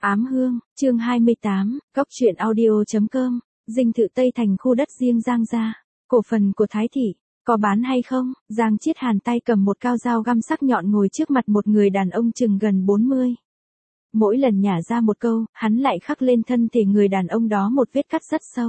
Ám hương, chương 28, góc truyện audio.com, dinh thự Tây Thành khu đất riêng Giang gia, cổ phần của Thái thị, có bán hay không? Giang Chiết Hàn tay cầm một cao dao găm sắc nhọn ngồi trước mặt một người đàn ông chừng gần 40. Mỗi lần nhả ra một câu, hắn lại khắc lên thân thể người đàn ông đó một vết cắt rất sâu.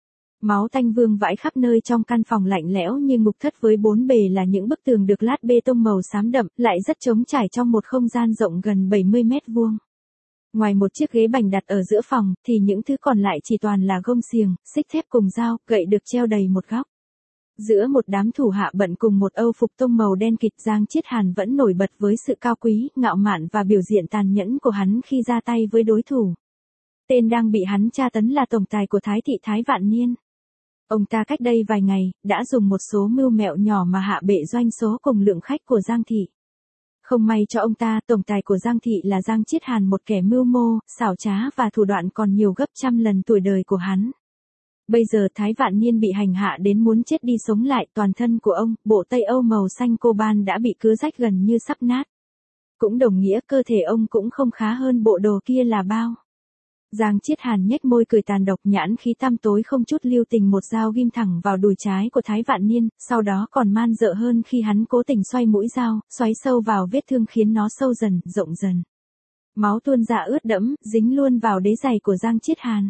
Máu tanh vương vãi khắp nơi trong căn phòng lạnh lẽo như ngục thất với bốn bề là những bức tường được lát bê tông màu xám đậm, lại rất trống trải trong một không gian rộng gần 70 mét vuông. Ngoài một chiếc ghế bành đặt ở giữa phòng, thì những thứ còn lại chỉ toàn là gông xiềng, xích thép cùng dao, gậy được treo đầy một góc. Giữa một đám thủ hạ bận cùng một âu phục tông màu đen kịt, Giang Chiết Hàn vẫn nổi bật với sự cao quý, ngạo mạn và biểu diện tàn nhẫn của hắn khi ra tay với đối thủ. Tên đang bị hắn tra tấn là tổng tài của Thái thị Thái Vạn Niên. Ông ta cách đây vài ngày, đã dùng một số mưu mẹo nhỏ mà hạ bệ doanh số cùng lượng khách của Giang thị. Không may cho ông ta, tổng tài của Giang thị là Giang Chiết Hàn, một kẻ mưu mô, xảo trá và thủ đoạn còn nhiều gấp trăm lần tuổi đời của hắn. Bây giờ Thái Vạn Niên bị hành hạ đến muốn chết đi sống lại, toàn thân của ông, bộ Tây Âu màu xanh coban đã bị cứa rách gần như sắp nát. Cũng đồng nghĩa cơ thể ông cũng không khá hơn bộ đồ kia là bao. Giang Chiết Hàn nhếch môi cười tàn độc, nhãn khí tăm tối không chút lưu tình một dao ghim thẳng vào đùi trái của Thái Vạn Niên, sau đó còn man dợ hơn khi hắn cố tình xoay mũi dao, xoáy sâu vào vết thương khiến nó sâu dần, rộng dần. Máu tuôn ra ướt đẫm, dính luôn vào đế giày của Giang Chiết Hàn.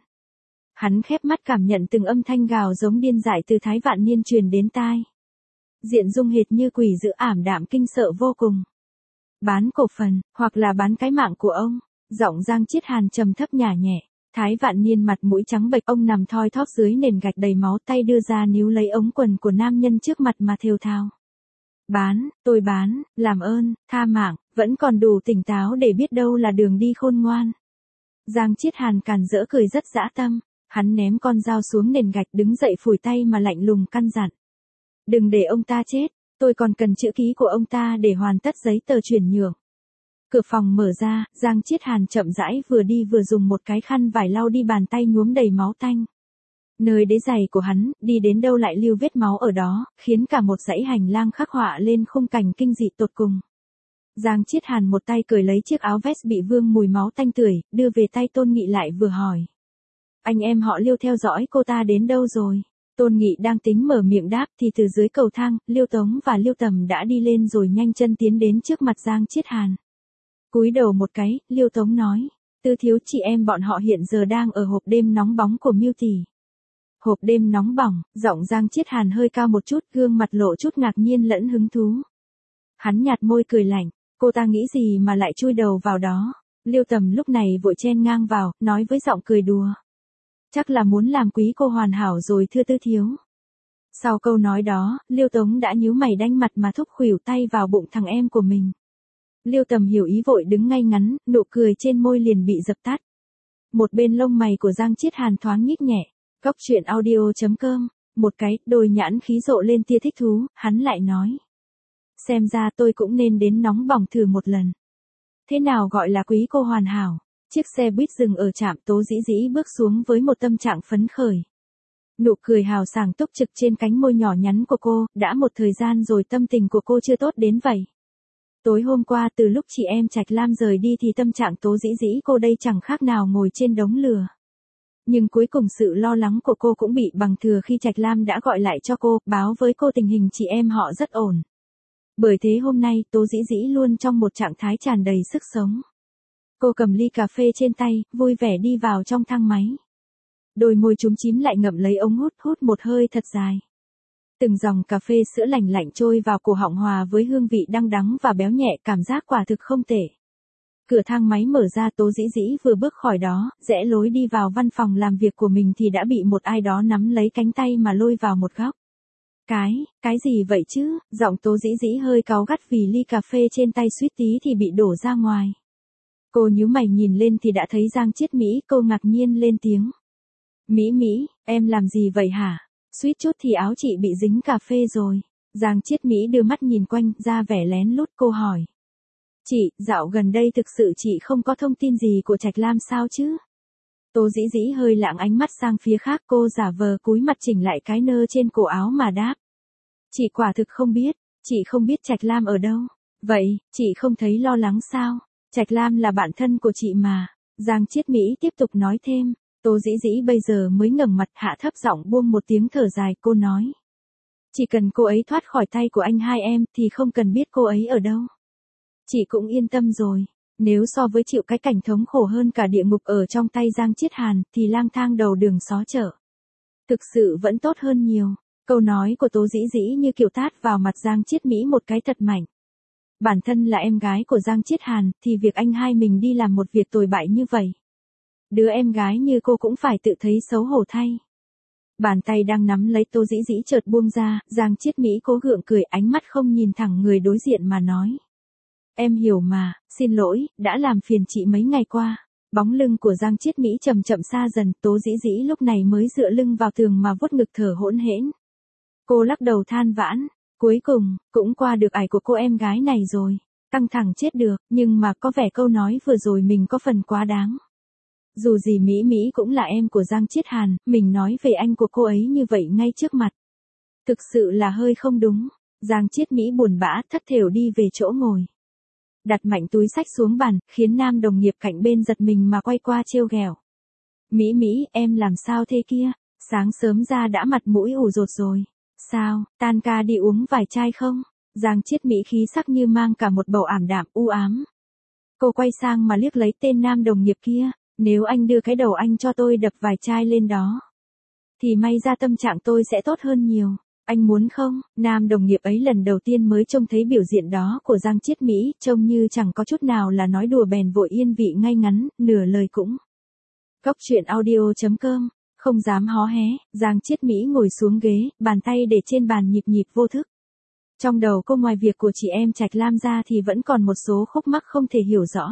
Hắn khép mắt cảm nhận từng âm thanh gào giống điên dại từ Thái Vạn Niên truyền đến tai. Diện dung hệt như quỷ dữ, ảm đạm kinh sợ vô cùng. Bán cổ phần, hoặc là bán cái mạng của ông. Giọng Giang Chiết Hàn trầm thấp nhả nhẹ. Thái Vạn Niên mặt mũi trắng bệch, ông nằm thoi thóp dưới nền gạch đầy máu, tay đưa ra níu lấy ống quần của nam nhân trước mặt mà thều thào. Bán, tôi bán, làm ơn, tha mạng, vẫn còn đủ tỉnh táo để biết đâu là đường đi khôn ngoan. Giang Chiết Hàn càn rỡ cười rất dã tâm, hắn ném con dao xuống nền gạch, đứng dậy phủi tay mà lạnh lùng căn dặn. Đừng để ông ta chết, tôi còn cần chữ ký của ông ta để hoàn tất giấy tờ chuyển nhượng. Cửa phòng mở ra, Giang Chiết Hàn chậm rãi vừa đi vừa dùng một cái khăn vải lau đi bàn tay nhuốm đầy máu tanh. Nơi đế giày của hắn, đi đến đâu lại lưu vết máu ở đó, khiến cả một dãy hành lang khắc họa lên khung cảnh kinh dị tột cùng. Giang Chiết Hàn một tay cởi lấy chiếc áo vest bị vương mùi máu tanh tưởi, đưa về tay Tôn Nghị lại vừa hỏi. Anh em họ Liêu theo dõi cô ta đến đâu rồi? Tôn Nghị đang tính mở miệng đáp thì từ dưới cầu thang, Liêu Tống và Liêu Tầm đã đi lên rồi nhanh chân tiến đến trước mặt Giang Chiết Hàn. Cúi đầu một cái, Liêu Tống nói, Tư thiếu, chị em bọn họ hiện giờ đang ở hộp đêm nóng bóng của Miêu tỷ. Hộp đêm nóng bỏng, giọng Giang Chiết Hàn hơi cao một chút, gương mặt lộ chút ngạc nhiên lẫn hứng thú. Hắn nhạt môi cười lạnh, cô ta nghĩ gì mà lại chui đầu vào đó? Liêu Tầm lúc này vội chen ngang vào, nói với giọng cười đùa. Chắc là muốn làm quý cô hoàn hảo rồi thưa Tư thiếu. Sau câu nói đó, Liêu Tống đã nhíu mày đanh mặt mà thúc khuỷu tay vào bụng thằng em của mình. Liêu Tầm hiểu ý vội đứng ngay ngắn, nụ cười trên môi liền bị dập tắt. Một bên lông mày của Giang Chiết Hàn thoáng nhích nhẹ. Góc truyện audio.com, một cái, đôi nhãn khí rộ lên tia thích thú, hắn lại nói. Xem ra tôi cũng nên đến nóng bỏng thử một lần. Thế nào gọi là quý cô hoàn hảo? Chiếc xe buýt dừng ở trạm, Tố Dĩ Dĩ bước xuống với một tâm trạng phấn khởi. Nụ cười hào sảng túc trực trên cánh môi nhỏ nhắn của cô, đã một thời gian rồi tâm tình của cô chưa tốt đến vậy. Tối hôm qua từ lúc chị em Trạch Lam rời đi thì tâm trạng Tố Dĩ Dĩ cô đây chẳng khác nào ngồi trên đống lửa. Nhưng cuối cùng sự lo lắng của cô cũng bị bằng thừa khi Trạch Lam đã gọi lại cho cô, báo với cô tình hình chị em họ rất ổn. Bởi thế hôm nay Tố Dĩ Dĩ luôn trong một trạng thái tràn đầy sức sống. Cô cầm ly cà phê trên tay, vui vẻ đi vào trong thang máy. Đôi môi chúm chím lại ngậm lấy ống hút, hút một hơi thật dài. Từng dòng cà phê sữa lành lạnh trôi vào cổ họng hòa với hương vị đắng đắng và béo nhẹ, cảm giác quả thực không tệ. Cửa thang máy mở ra, Tố Dĩ Dĩ vừa bước khỏi đó, rẽ lối đi vào văn phòng làm việc của mình thì đã bị một ai đó nắm lấy cánh tay mà lôi vào một góc. Cái gì vậy chứ? Giọng Tố Dĩ Dĩ hơi cáu gắt vì ly cà phê trên tay suýt tí thì bị đổ ra ngoài. Cô nhíu mày nhìn lên thì đã thấy Giang Chiết Mỹ, cô ngạc nhiên lên tiếng. Mỹ, em làm gì vậy hả? Suýt chút thì áo chị bị dính cà phê rồi. Giang Chiết Mỹ đưa mắt nhìn quanh, ra vẻ lén lút, cô hỏi. Chị, dạo gần đây thực sự chị không có thông tin gì của Trạch Lam sao chứ? Tố Dĩ Dĩ hơi lãng ánh mắt sang phía khác, cô giả vờ cúi mặt chỉnh lại cái nơ trên cổ áo mà đáp. Chị quả thực không biết, chị không biết Trạch Lam ở đâu. Vậy, chị không thấy lo lắng sao? Trạch Lam là bạn thân của chị mà. Giang Chiết Mỹ tiếp tục nói thêm. Tô Dĩ Dĩ bây giờ mới ngẩng mặt hạ thấp giọng buông một tiếng thở dài, cô nói. Chỉ cần cô ấy thoát khỏi tay của anh hai em thì không cần biết cô ấy ở đâu. Chị cũng yên tâm rồi. Nếu so với chịu cái cảnh thống khổ hơn cả địa ngục ở trong tay Giang Chiết Hàn thì lang thang đầu đường xó chợ. Thực sự vẫn tốt hơn nhiều. Câu nói của Tô Dĩ Dĩ như kiểu tát vào mặt Giang Chiết Mỹ một cái thật mạnh. Bản thân là em gái của Giang Chiết Hàn thì việc anh hai mình đi làm một việc tồi bại như vậy. Đứa em gái như cô cũng phải tự thấy xấu hổ thay. Bàn tay đang nắm lấy Tô Dĩ Dĩ chợt buông ra, Giang Chiết Mỹ cố gượng cười, ánh mắt không nhìn thẳng người đối diện mà nói. Em hiểu mà, xin lỗi, đã làm phiền chị mấy ngày qua. Bóng lưng của Giang Chiết Mỹ chậm chậm xa dần, Tô Dĩ Dĩ lúc này mới dựa lưng vào tường mà vuốt ngực thở hỗn hển. Cô lắc đầu than vãn, cuối cùng, cũng qua được ải của cô em gái này rồi. Căng thẳng chết được, nhưng mà có vẻ câu nói vừa rồi mình có phần quá đáng. Dù gì Mỹ Mỹ cũng là em của Giang Chiết Hàn, mình nói về anh của cô ấy như vậy ngay trước mặt. Thực sự là hơi không đúng. Giang Chiết Mỹ buồn bã thất thểu đi về chỗ ngồi. Đặt mạnh túi xách xuống bàn, khiến nam đồng nghiệp cạnh bên giật mình mà quay qua trêu ghẹo. Mỹ Mỹ, em làm sao thế kia? Sáng sớm ra đã mặt mũi ủ rột rồi. Sao, tan ca đi uống vài chai không? Giang Chiết Mỹ khí sắc như mang cả một bầu ảm đạm u ám. Cô quay sang mà liếc lấy tên nam đồng nghiệp kia. Nếu anh đưa cái đầu anh cho tôi đập vài chai lên đó, thì may ra tâm trạng tôi sẽ tốt hơn nhiều. Anh muốn không? Nam đồng nghiệp ấy lần đầu tiên mới trông thấy biểu diễn đó của Giang Chiết Mỹ, trông như chẳng có chút nào là nói đùa bèn vội yên vị ngay ngắn, nửa lời cũng. Góc truyện audio.com, không dám hó hé, Giang Chiết Mỹ ngồi xuống ghế, bàn tay để trên bàn nhịp nhịp vô thức. Trong đầu cô ngoài việc của chị em Trạch Lam ra thì vẫn còn một số khúc mắc không thể hiểu rõ.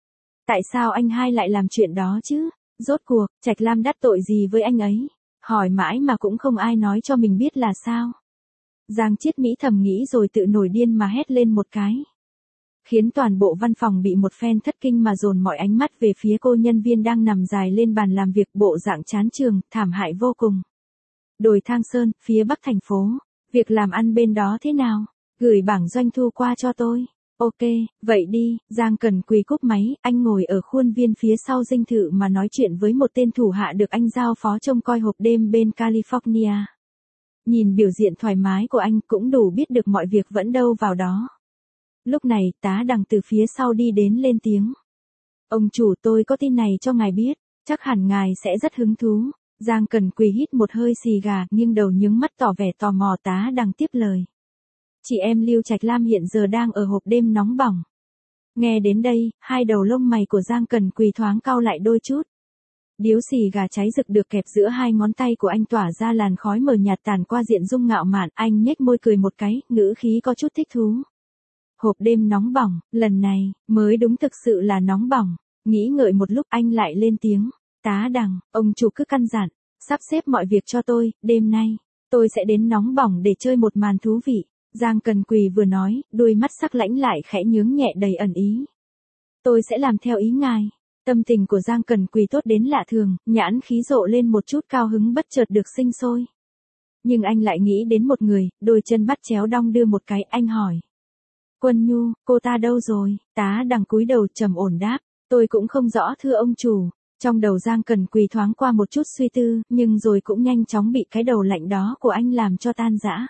Tại sao anh hai lại làm chuyện đó chứ? Rốt cuộc, Trạch Lam đắc tội gì với anh ấy? Hỏi mãi mà cũng không ai nói cho mình biết là sao. Giang Chiết Mỹ thầm nghĩ rồi tự nổi điên mà hét lên một cái. Khiến toàn bộ văn phòng bị một phen thất kinh mà dồn mọi ánh mắt về phía cô nhân viên đang nằm dài lên bàn làm việc, bộ dạng chán chường, thảm hại vô cùng. Đồi Thang Sơn, phía bắc thành phố. Việc làm ăn bên đó thế nào? Gửi bảng doanh thu qua cho tôi. Ok, vậy đi. Giang Cần Quỳ cúp máy, anh ngồi ở khuôn viên phía sau dinh thự mà nói chuyện với một tên thủ hạ được anh giao phó trông coi hộp đêm bên California. Nhìn biểu hiện thoải mái của anh cũng đủ biết được mọi việc vẫn đâu vào đó. Lúc này, tá Đằng từ phía sau đi đến lên tiếng. Ông chủ, tôi có tin này cho ngài biết, chắc hẳn ngài sẽ rất hứng thú. Giang Cần Quỳ hít một hơi xì gà, nghiêng đầu nhướng mắt tỏ vẻ tò mò. Tá Đằng tiếp lời. Chị em Lưu Trạch Lam hiện giờ đang ở hộp đêm nóng bỏng. Nghe đến đây, hai đầu lông mày của Giang Cần Quỳ thoáng cau lại đôi chút. Điếu xì gà cháy rực được kẹp giữa hai ngón tay của anh tỏa ra làn khói mờ nhạt tàn qua diện dung ngạo mạn, anh nhếch môi cười một cái, ngữ khí có chút thích thú. Hộp đêm nóng bỏng, lần này, mới đúng thực sự là nóng bỏng. Nghĩ ngợi một lúc anh lại lên tiếng. Tá Đằng, ông chủ cứ căn dặn, sắp xếp mọi việc cho tôi, đêm nay, tôi sẽ đến nóng bỏng để chơi một màn thú vị. Giang Cần Quỳ vừa nói, đôi mắt sắc lãnh lại khẽ nhướng nhẹ đầy ẩn ý. Tôi sẽ làm theo ý ngài. Tâm tình của Giang Cần Quỳ tốt đến lạ thường, nhãn khí rộ lên một chút cao hứng bất chợt được sinh sôi. Nhưng anh lại nghĩ đến một người, đôi chân bắt chéo đong đưa một cái, anh hỏi. Quân Nhu, cô ta đâu rồi? Tá Đằng cúi đầu trầm ổn đáp, tôi cũng không rõ thưa ông chủ. Trong đầu Giang Cần Quỳ thoáng qua một chút suy tư, nhưng rồi cũng nhanh chóng bị cái đầu lạnh đó của anh làm cho tan rã.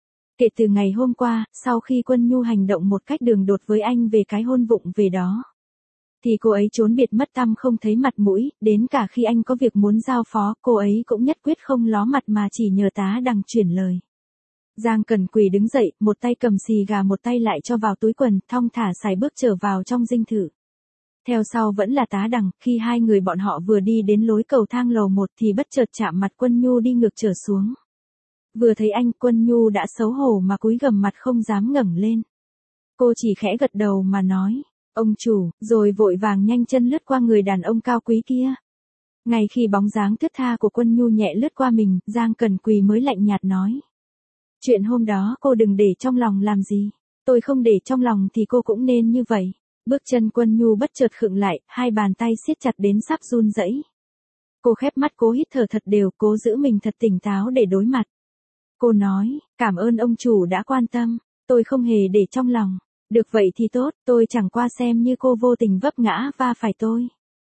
Kể từ ngày hôm qua, sau khi Quân Nhu hành động một cách đường đột với anh về cái hôn vụng về đó, thì cô ấy trốn biệt mất tăm không thấy mặt mũi, đến cả khi anh có việc muốn giao phó, cô ấy cũng nhất quyết không ló mặt mà chỉ nhờ Tá Đằng chuyển lời. Giang Cần Quỳ đứng dậy, một tay cầm xì gà một tay lại cho vào túi quần, thong thả sải bước trở vào trong dinh thự. Theo sau vẫn là Tá Đằng, khi hai người bọn họ vừa đi đến lối cầu thang lầu 1 thì bất chợt chạm mặt Quân Nhu đi ngược trở xuống. Vừa thấy anh, Quân Nhu đã xấu hổ mà cúi gằm mặt không dám ngẩng lên. Cô chỉ khẽ gật đầu mà nói, ông chủ, rồi vội vàng nhanh chân lướt qua người đàn ông cao quý kia. Ngay khi bóng dáng thướt tha của Quân Nhu nhẹ lướt qua mình, Giang Cần Quỳ mới lạnh nhạt nói. Chuyện hôm đó cô đừng để trong lòng làm gì. Tôi không để trong lòng thì cô cũng nên như vậy. Bước chân Quân Nhu bất chợt khựng lại, hai bàn tay siết chặt đến sắp run rẩy. Cô khép mắt cố hít thở thật đều, cố giữ mình thật tỉnh táo để đối mặt. Cô nói, cảm ơn ông chủ đã quan tâm, tôi không hề để trong lòng. Được vậy thì tốt, tôi chẳng qua xem như cô vô tình vấp ngã va phải tôi.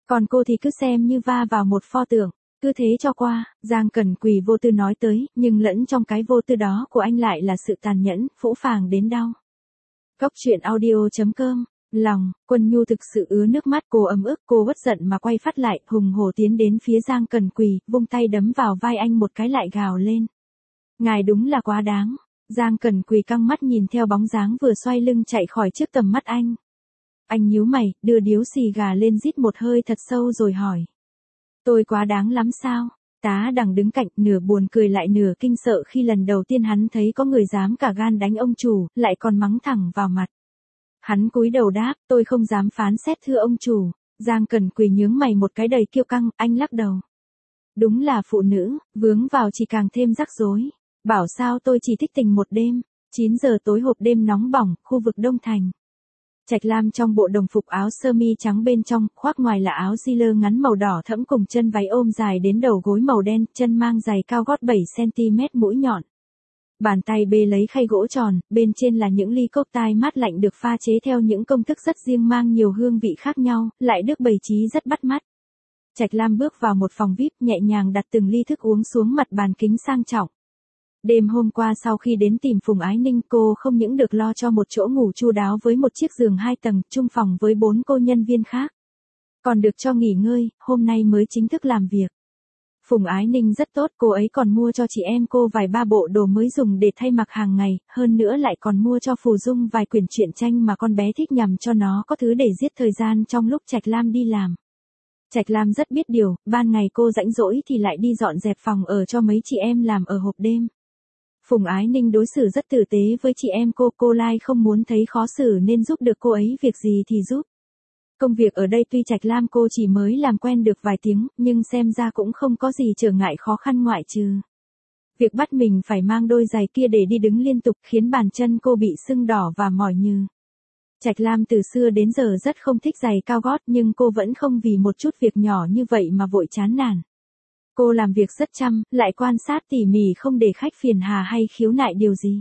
Còn cô thì cứ xem như va vào một pho tượng, cứ thế cho qua, Giang Cẩn Quỳ vô tư nói tới, nhưng lẫn trong cái vô tư đó của anh lại là sự tàn nhẫn, phũ phàng đến đau. Cốc truyện audio.com, lòng, Quân Nhu thực sự ứa nước mắt, cô ấm ức, cô bất giận mà quay phát lại, hùng hổ tiến đến phía Giang Cẩn Quỳ, vung tay đấm vào vai anh một cái lại gào lên. Ngài đúng là quá đáng. Giang Cẩn Quỳ căng mắt nhìn theo bóng dáng vừa xoay lưng chạy khỏi trước tầm mắt anh. Anh nhíu mày, đưa điếu xì gà lên rít một hơi thật sâu rồi hỏi. Tôi quá đáng lắm sao? Tá Đằng đứng cạnh, nửa buồn cười lại nửa kinh sợ khi lần đầu tiên hắn thấy có người dám cả gan đánh ông chủ, lại còn mắng thẳng vào mặt. Hắn cúi đầu đáp, tôi không dám phán xét thưa ông chủ. Giang Cẩn Quỳ nhướng mày một cái đầy kiêu căng, anh lắc đầu. Đúng là phụ nữ, vướng vào chỉ càng thêm rắc rối. Bảo sao tôi chỉ thích tình một đêm. 9 giờ tối hộp đêm nóng bỏng, khu vực Đông Thành. Trạch Lam trong bộ đồng phục áo sơ mi trắng bên trong, khoác ngoài là áo jean ngắn màu đỏ thẫm cùng chân váy ôm dài đến đầu gối màu đen, chân mang giày cao gót 7cm mũi nhọn. Bàn tay bê lấy khay gỗ tròn, bên trên là những ly cốc tai mát lạnh được pha chế theo những công thức rất riêng mang nhiều hương vị khác nhau, lại được bày trí rất bắt mắt. Trạch Lam bước vào một phòng VIP, nhẹ nhàng đặt từng ly thức uống xuống mặt bàn kính sang trọng. Đêm hôm qua sau khi đến tìm Phùng Ái Ninh, cô không những được lo cho một chỗ ngủ chu đáo với một chiếc giường 2 tầng, chung phòng với 4 cô nhân viên khác. Còn được cho nghỉ ngơi, hôm nay mới chính thức làm việc. Phùng Ái Ninh rất tốt, cô ấy còn mua cho chị em cô vài ba bộ đồ mới dùng để thay mặc hàng ngày, hơn nữa lại còn mua cho Phù Dung vài quyển truyện tranh mà con bé thích nhằm cho nó có thứ để giết thời gian trong lúc Trạch Lam đi làm. Trạch Lam rất biết điều, ban ngày cô rảnh rỗi thì lại đi dọn dẹp phòng ở cho mấy chị em làm ở hộp đêm. Phùng Ái Ninh đối xử rất tử tế với chị em cô Lai không muốn thấy khó xử nên giúp được cô ấy việc gì thì giúp. Công việc ở đây tuy Trạch Lam cô chỉ mới làm quen được vài tiếng, nhưng xem ra cũng không có gì trở ngại khó khăn ngoại trừ việc bắt mình phải mang đôi giày kia để đi đứng liên tục khiến bàn chân cô bị sưng đỏ và mỏi nhừ. Trạch Lam từ xưa đến giờ rất không thích giày cao gót nhưng cô vẫn không vì một chút việc nhỏ như vậy mà vội chán nản. Cô làm việc rất chăm, lại quan sát tỉ mỉ không để khách phiền hà hay khiếu nại điều gì.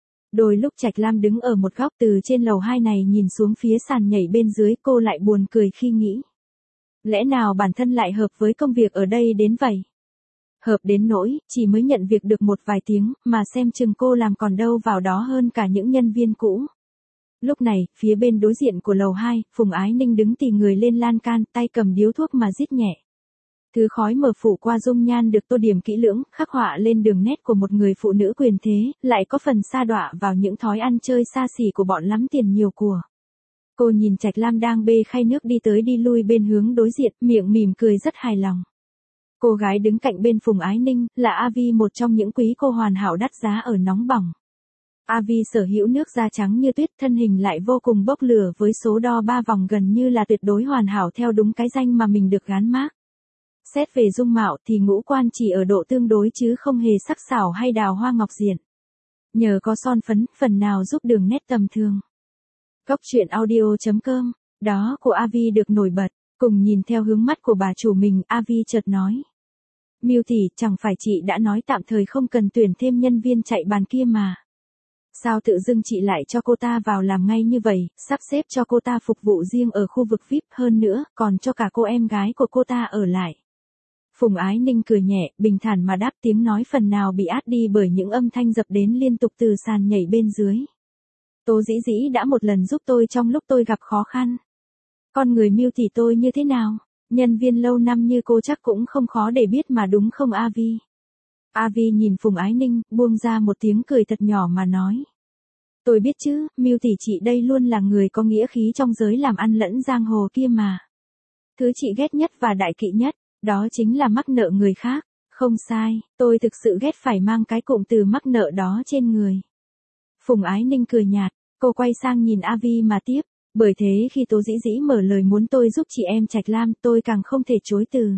Đôi lúc Trạch Lam đứng ở một góc từ trên lầu 2 này nhìn xuống phía sàn nhảy bên dưới, cô lại buồn cười khi nghĩ. Lẽ nào bản thân lại hợp với công việc ở đây đến vậy? Hợp đến nỗi, chỉ mới nhận việc được một vài tiếng, mà xem chừng cô làm còn đâu vào đó hơn cả những nhân viên cũ. Lúc này, phía bên đối diện của lầu 2, Phùng Ái Ninh đứng tì người lên lan can, tay cầm điếu thuốc mà rít nhẹ. Thứ khói mờ phủ qua dung nhan được tô điểm kỹ lưỡng, khắc họa lên đường nét của một người phụ nữ quyền thế, lại có phần sa đọa vào những thói ăn chơi xa xỉ của bọn lắm tiền nhiều của. Cô nhìn Trạch Lam đang bê khay nước đi tới đi lui bên hướng đối diện, miệng mỉm cười rất hài lòng. Cô gái đứng cạnh bên Phùng Ái Ninh, là Avi, một trong những quý cô hoàn hảo đắt giá ở nóng bỏng. Avi sở hữu nước da trắng như tuyết, thân hình lại vô cùng bốc lửa với số đo 3 vòng gần như là tuyệt đối hoàn hảo theo đúng cái danh mà mình được gán mác. Xét về dung mạo thì ngũ quan chỉ ở độ tương đối chứ không hề sắc sảo hay đào hoa ngọc diện. Nhờ có son phấn, phần nào giúp đường nét tầm thường. Cốc truyện audio.com, đó của Avi được nổi bật, cùng nhìn theo hướng mắt của bà chủ mình, Avi chợt nói. Miu tỷ, chẳng phải chị đã nói tạm thời không cần tuyển thêm nhân viên chạy bàn kia mà. Sao tự dưng chị lại cho cô ta vào làm ngay như vậy, sắp xếp cho cô ta phục vụ riêng ở khu vực VIP hơn nữa, còn cho cả cô em gái của cô ta ở lại. Phùng Ái Ninh cười nhẹ, bình thản mà đáp, tiếng nói phần nào bị át đi bởi những âm thanh dập đến liên tục từ sàn nhảy bên dưới. Tố Dĩ Dĩ đã một lần giúp tôi trong lúc tôi gặp khó khăn. Con người Miu tỷ tôi như thế nào? Nhân viên lâu năm như cô chắc cũng không khó để biết mà đúng không Avi? Avi nhìn Phùng Ái Ninh, buông ra một tiếng cười thật nhỏ mà nói. Tôi biết chứ, Miu tỷ chị đây luôn là người có nghĩa khí trong giới làm ăn lẫn giang hồ kia mà. Thứ chị ghét nhất và đại kỵ nhất, đó chính là mắc nợ người khác. Không sai, tôi thực sự ghét phải mang cái cụm từ mắc nợ đó trên người. Phùng Ái Ninh cười nhạt, cô quay sang nhìn Avi mà tiếp. Bởi thế khi Tố Dĩ Dĩ mở lời muốn tôi giúp chị em Trạch Lam, tôi càng không thể chối từ.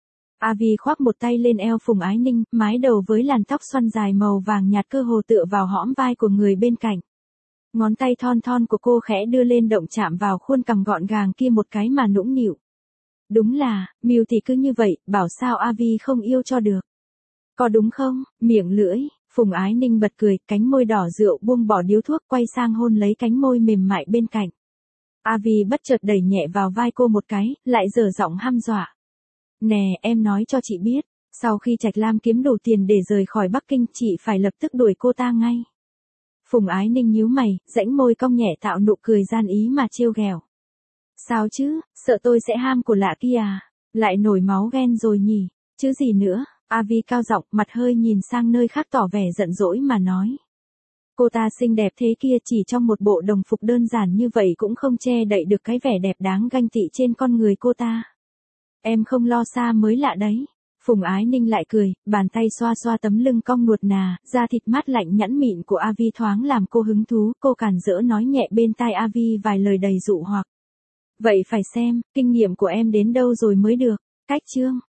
Avi khoác một tay lên eo Phùng Ái Ninh, mái đầu với làn tóc xoăn dài màu vàng nhạt cơ hồ tựa vào hõm vai của người bên cạnh. Ngón tay thon thon của cô khẽ đưa lên động chạm vào khuôn cằm gọn gàng kia một cái mà nũng nịu. Đúng là, Miu thì cứ như vậy, bảo sao Avi không yêu cho được. Có đúng không, miệng lưỡi, Phùng Ái Ninh bật cười, cánh môi đỏ rượu buông bỏ điếu thuốc quay sang hôn lấy cánh môi mềm mại bên cạnh. Avi bất chợt đẩy nhẹ vào vai cô một cái, lại dở giọng hăm dọa. Nè, em nói cho chị biết, sau khi Trạch Lam kiếm đủ tiền để rời khỏi Bắc Kinh, chị phải lập tức đuổi cô ta ngay. Phùng Ái Ninh nhíu mày, rãnh môi cong nhẹ tạo nụ cười gian ý mà trêu ghẹo. Sao chứ, sợ tôi sẽ ham của lạ kia à? Lại nổi máu ghen rồi nhỉ? Chứ gì nữa? Avi cao giọng, mặt hơi nhìn sang nơi khác tỏ vẻ giận dỗi mà nói. Cô ta xinh đẹp thế kia, chỉ trong một bộ đồng phục đơn giản như vậy cũng không che đậy được cái vẻ đẹp đáng ganh tị trên con người cô ta. Em không lo xa mới lạ đấy. Phùng Ái Ninh lại cười, bàn tay xoa xoa tấm lưng cong nuột nà, da thịt mát lạnh nhẵn mịn của Avi thoáng làm cô hứng thú, cô cản rỡ nói nhẹ bên tai Avi vài lời đầy dụ hoặc. Vậy phải xem, kinh nghiệm của em đến đâu rồi mới được. Cách chương